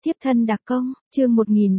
Tiếp thân đặc công, chương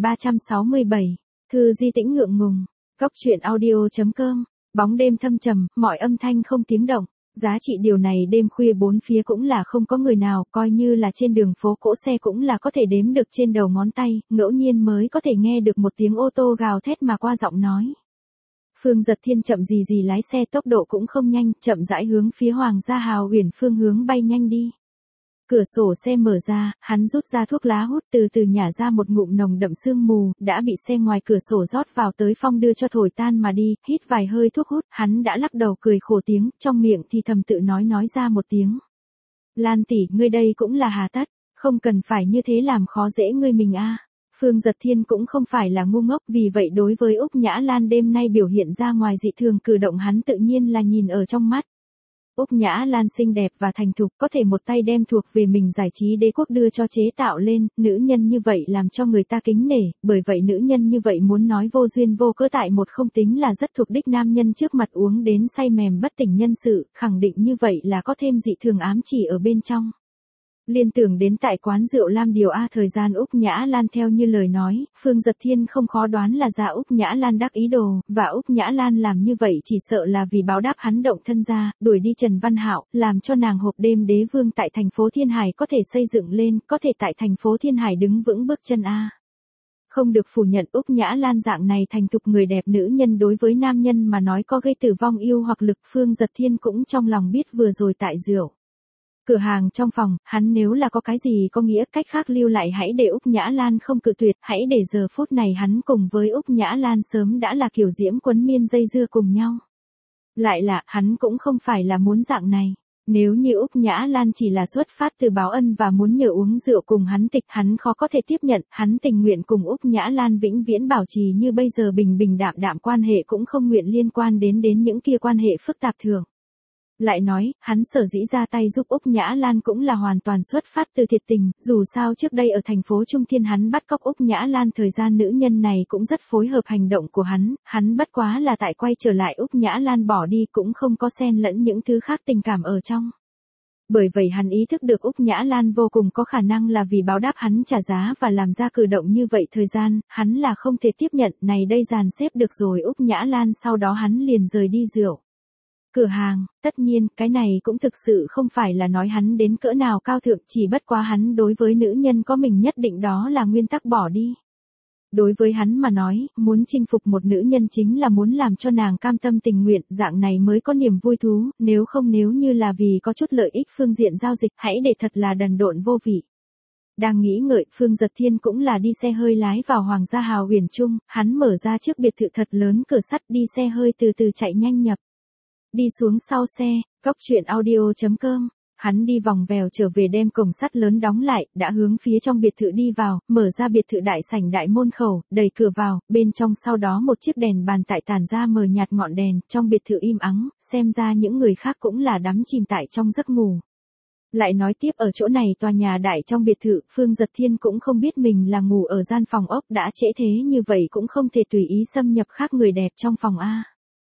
1367, Thư Di Tĩnh ngượng ngùng, Góc truyện audio.com, bóng đêm thâm trầm, mọi âm thanh không tiếng động, giá trị điều này đêm khuya bốn phía cũng là không có người nào, coi như là trên đường phố cỗ xe cũng là có thể đếm được trên đầu ngón tay, ngẫu nhiên mới có thể nghe được một tiếng ô tô gào thét mà qua giọng nói. Phương Giật Thiên chậm gì lái xe tốc độ cũng không nhanh, chậm rãi hướng phía Hoàng gia Hào Uyển phương hướng bay nhanh đi. Cửa sổ xe mở ra, hắn rút ra thuốc lá hút từ từ nhả ra một ngụm nồng đậm sương mù, đã bị xe ngoài cửa sổ rót vào tới phong đưa cho thổi tan mà đi, hít vài hơi thuốc hút, hắn đã lắc đầu cười khổ tiếng, trong miệng thì thầm tự nói ra một tiếng. Lan tỷ, ngươi đây cũng là hà tất, không cần phải như thế làm khó dễ ngươi mình a. Phương Giật Thiên cũng không phải là ngu ngốc, vì vậy đối với Úc Nhã Lan đêm nay biểu hiện ra ngoài dị thường cử động hắn tự nhiên là nhìn ở trong mắt. Úc Nhã Lan xinh đẹp và thành thục, có thể một tay đem thuộc về mình giải trí đế quốc đưa cho chế tạo lên, nữ nhân như vậy làm cho người ta kính nể, bởi vậy nữ nhân như vậy muốn nói vô duyên vô cớ tại một không tính là rất thuộc đích nam nhân trước mặt uống đến say mềm bất tỉnh nhân sự, khẳng định như vậy là có thêm dị thường ám chỉ ở bên trong. Liên tưởng đến tại quán rượu Lam Điều A thời gian Úc Nhã Lan theo như lời nói, Phương Giật Thiên không khó đoán là ra Úc Nhã Lan đắc ý đồ, và Úc Nhã Lan làm như vậy chỉ sợ là vì báo đáp hắn động thân ra, đuổi đi Trần Văn Hạo, làm cho nàng hộp đêm đế vương tại thành phố Thiên Hải có thể xây dựng lên, có thể tại thành phố Thiên Hải đứng vững bước chân A. Không được phủ nhận Úc Nhã Lan dạng này thành thục người đẹp nữ nhân đối với nam nhân mà nói có gây tử vong yêu hoặc lực. Phương Giật Thiên cũng trong lòng biết vừa rồi tại rượu cửa hàng trong phòng, hắn nếu là có cái gì có nghĩa cách khác lưu lại hãy để Úc Nhã Lan không cự tuyệt, hãy để giờ phút này hắn cùng với Úc Nhã Lan sớm đã là kiểu diễm quấn miên dây dưa cùng nhau. Lại là, hắn cũng không phải là muốn dạng này. Nếu như Úc Nhã Lan chỉ là xuất phát từ báo ân và muốn nhờ uống rượu cùng hắn tịch, hắn khó có thể tiếp nhận, hắn tình nguyện cùng Úc Nhã Lan vĩnh viễn bảo trì như bây giờ bình đạm quan hệ cũng không nguyện liên quan đến những kia quan hệ phức tạp thường. Lại nói, hắn sở dĩ ra tay giúp Úc Nhã Lan cũng là hoàn toàn xuất phát từ thiệt tình, dù sao trước đây ở thành phố Trung Thiên hắn bắt cóc Úc Nhã Lan thời gian nữ nhân này cũng rất phối hợp hành động của hắn bất quá là tại quay trở lại Úc Nhã Lan bỏ đi cũng không có xen lẫn những thứ khác tình cảm ở trong. Bởi vậy hắn ý thức được Úc Nhã Lan vô cùng có khả năng là vì báo đáp hắn trả giá và làm ra cử động như vậy thời gian, hắn là không thể tiếp nhận, này đây dàn xếp được rồi Úc Nhã Lan sau đó hắn liền rời đi rượu cửa hàng, tất nhiên, cái này cũng thực sự không phải là nói hắn đến cỡ nào cao thượng, chỉ bất quá hắn đối với nữ nhân có mình nhất định đó là nguyên tắc bỏ đi. Đối với hắn mà nói, muốn chinh phục một nữ nhân chính là muốn làm cho nàng cam tâm tình nguyện, dạng này mới có niềm vui thú, nếu như là vì có chút lợi ích phương diện giao dịch, hãy để thật là đần độn vô vị. Đang nghĩ ngợi, Phương Giật Thiên cũng là đi xe hơi lái vào Hoàng gia Hào Uyển Trung, hắn mở ra chiếc biệt thự thật lớn cửa sắt đi xe hơi từ từ chạy nhanh nhập. Đi xuống sau xe, Góc truyện audio.com, hắn đi vòng vèo trở về đem cổng sắt lớn đóng lại, đã hướng phía trong biệt thự đi vào, mở ra biệt thự đại sảnh đại môn khẩu, đẩy cửa vào, bên trong sau đó một chiếc đèn bàn tại tản ra mờ nhạt ngọn đèn, trong biệt thự im ắng, xem ra những người khác cũng là đắm chìm tại trong giấc ngủ. Lại nói tiếp ở chỗ này tòa nhà đại trong biệt thự, Phương Giật Thiên cũng không biết mình là ngủ ở gian phòng ốc đã trễ thế như vậy cũng không thể tùy ý xâm nhập khác người đẹp trong phòng A.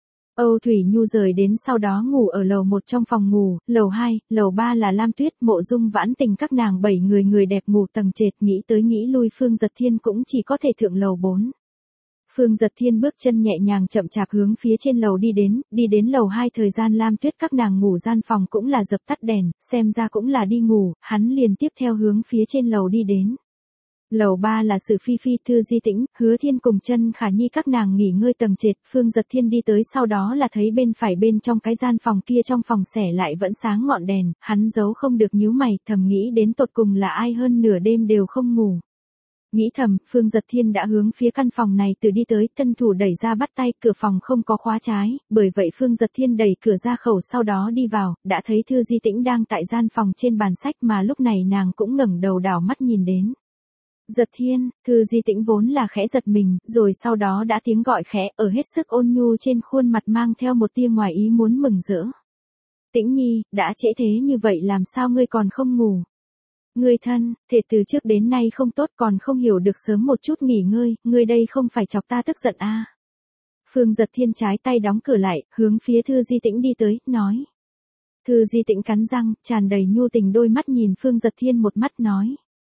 Âu Thủy Nhu rời đến sau đó ngủ ở lầu 1 trong phòng ngủ, lầu 2, lầu 3 là Lam Tuyết, Mộ Dung Vãn Tình các nàng 7 người đẹp ngủ tầng trệt, nghĩ tới nghĩ lui Phương Giật Thiên cũng chỉ có thể thượng lầu 4. Phương Giật Thiên bước chân nhẹ nhàng chậm chạp hướng phía trên lầu đi đến lầu 2 thời gian Lam Tuyết các nàng ngủ gian phòng cũng là dập tắt đèn, xem ra cũng là đi ngủ, hắn liền tiếp theo hướng phía trên lầu đi đến. Lầu 3 là Sử Phi Phi, Thư Di Tĩnh, Hứa Thiên cùng Chân Khả Nhi các nàng nghỉ ngơi tầng trệt, Phương Giật Thiên đi tới sau đó là thấy bên phải bên trong cái gian phòng kia trong phòng xẻ lại vẫn sáng ngọn đèn, hắn giấu không được nhíu mày, thầm nghĩ đến tột cùng là ai hơn nửa đêm đều không ngủ. Nghĩ thầm, Phương Giật Thiên đã hướng phía căn phòng này từ đi tới, thân thủ đẩy ra bắt tay, cửa phòng không có khóa trái, bởi vậy Phương Giật Thiên đẩy cửa ra khẩu sau đó đi vào, đã thấy Thư Di Tĩnh đang tại gian phòng trên bàn sách mà lúc này nàng cũng ngẩng đầu đảo mắt nhìn đến. Giật Thiên, Thư Di Tĩnh vốn là khẽ giật mình, rồi sau đó đã tiếng gọi khẽ, ở hết sức ôn nhu trên khuôn mặt mang theo một tia ngoài ý muốn mừng rỡ. Tĩnh Nhi, đã trễ thế như vậy làm sao ngươi còn không ngủ? Ngươi thân, thể từ trước đến nay không tốt còn không hiểu được sớm một chút nghỉ ngơi, ngươi đây không phải chọc ta tức giận à? Phương Giật Thiên trái tay đóng cửa lại, hướng phía Thư Di Tĩnh đi tới, nói. Thư Di Tĩnh cắn răng, tràn đầy nhu tình đôi mắt nhìn Phương Giật Thiên một mắt nói.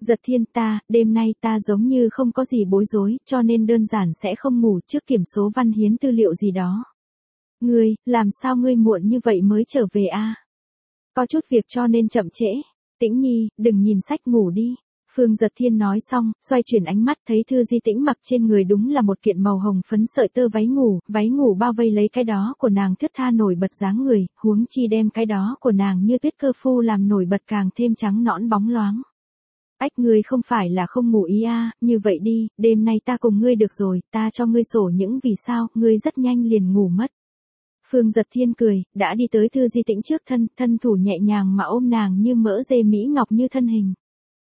Giật Thiên đêm nay ta giống như không có gì bối rối, cho nên đơn giản sẽ không ngủ trước kiểm số văn hiến tư liệu gì đó. Ngươi, làm sao ngươi muộn như vậy mới trở về a? Có chút việc cho nên chậm trễ. Tĩnh Nhi, đừng nhìn sách ngủ đi. Phương Giật Thiên nói xong, xoay chuyển ánh mắt thấy Thư Di Tĩnh mặc trên người đúng là một kiện màu hồng phấn sợi tơ váy ngủ bao vây lấy cái đó của nàng thướt tha nổi bật dáng người, huống chi đem cái đó của nàng như tuyết cơ phu làm nổi bật càng thêm trắng nõn bóng loáng. Ách, ngươi không phải là không ngủ ý a, như vậy đi, đêm nay ta cùng ngươi được rồi, ta cho ngươi sổ những vì sao, ngươi rất nhanh liền ngủ mất. Phương Giật Thiên cười, đã đi tới Thư Di Tĩnh trước thân thủ nhẹ nhàng mà ôm nàng như mỡ dê mỹ ngọc như thân hình.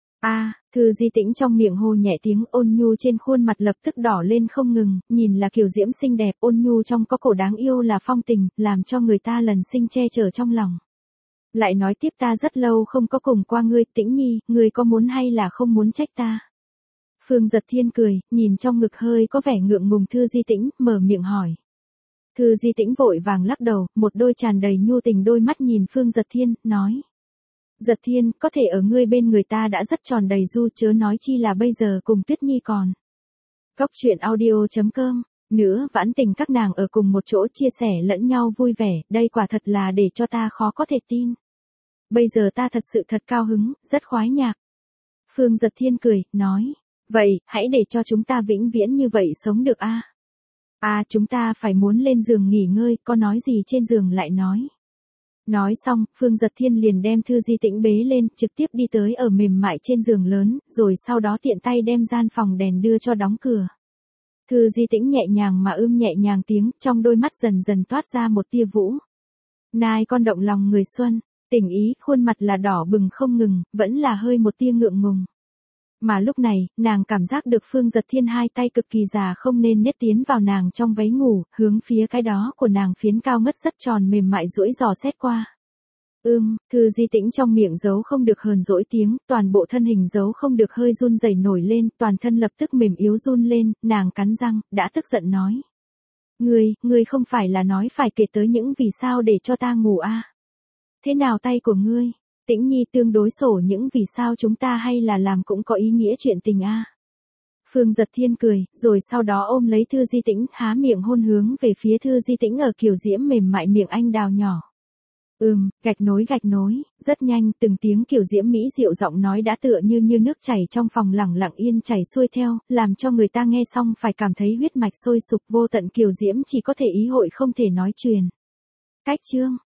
Thư Di Tĩnh trong miệng hô nhẹ tiếng, ôn nhu trên khuôn mặt lập tức đỏ lên không ngừng, nhìn là kiều diễm xinh đẹp, ôn nhu trong có cổ đáng yêu là phong tình, làm cho người ta lần sinh che chở trong lòng. Lại nói tiếp, ta rất lâu không có cùng qua ngươi, Tĩnh Nhi, ngươi có muốn hay là không muốn trách ta? Phương Giật Thiên cười, nhìn trong ngực hơi có vẻ ngượng ngùng Thư Di Tĩnh, mở miệng hỏi. Thư Di Tĩnh vội vàng lắc đầu, một đôi tràn đầy nhu tình đôi mắt nhìn Phương Giật Thiên, nói. Giật Thiên, có thể ở ngươi bên người ta đã rất tròn đầy ru, chớ nói chi là bây giờ cùng Tuyết Nhi còn. Góc truyện audio.com, nữa vãn tình các nàng ở cùng một chỗ chia sẻ lẫn nhau vui vẻ, đây quả thật là để cho ta khó có thể tin. Bây giờ ta thật sự thật cao hứng, rất khoái nhạc. Phương Giật Thiên cười, nói, vậy, hãy để cho chúng ta vĩnh viễn như vậy sống được a. Chúng ta phải muốn lên giường nghỉ ngơi, có nói gì trên giường lại nói. Nói xong, Phương Giật Thiên liền đem Thư Di Tĩnh bế lên, trực tiếp đi tới ở mềm mại trên giường lớn, rồi sau đó tiện tay đem gian phòng đèn đưa cho đóng cửa. Thư Di Tĩnh nhẹ nhàng mà nhẹ nhàng tiếng, trong đôi mắt dần dần toát ra một tia vũ. Nai con động lòng người xuân, tình ý, khuôn mặt là đỏ bừng không ngừng, vẫn là hơi một tia ngượng ngùng. Mà lúc này, nàng cảm giác được Phương Giật Thiên hai tay cực kỳ già không nên nết tiến vào nàng trong váy ngủ, hướng phía cái đó của nàng phiến cao ngất rất tròn mềm mại duỗi dò xét qua. Thư Di Tĩnh trong miệng giấu không được hờn dỗi tiếng, toàn bộ thân hình giấu không được hơi run rẩy nổi lên, toàn thân lập tức mềm yếu run lên, nàng cắn răng, đã tức giận nói. Ngươi không phải là nói phải kể tới những vì sao để cho ta ngủ a? Thế nào tay của ngươi? Tĩnh Nhi, tương đối sổ những vì sao chúng ta hay là làm cũng có ý nghĩa chuyện tình a. Phương Giật Thiên cười, rồi sau đó ôm lấy Thư Di Tĩnh, há miệng hôn hướng về phía Thư Di Tĩnh ở kiểu diễm mềm mại miệng anh đào nhỏ. Gạch nối, rất nhanh, từng tiếng kiểu diễm mỹ diệu giọng nói đã tựa như nước chảy trong phòng lẳng lặng yên chảy xuôi theo, làm cho người ta nghe xong phải cảm thấy huyết mạch sôi sục, vô tận kiều diễm chỉ có thể ý hội không thể nói truyền. Cách chương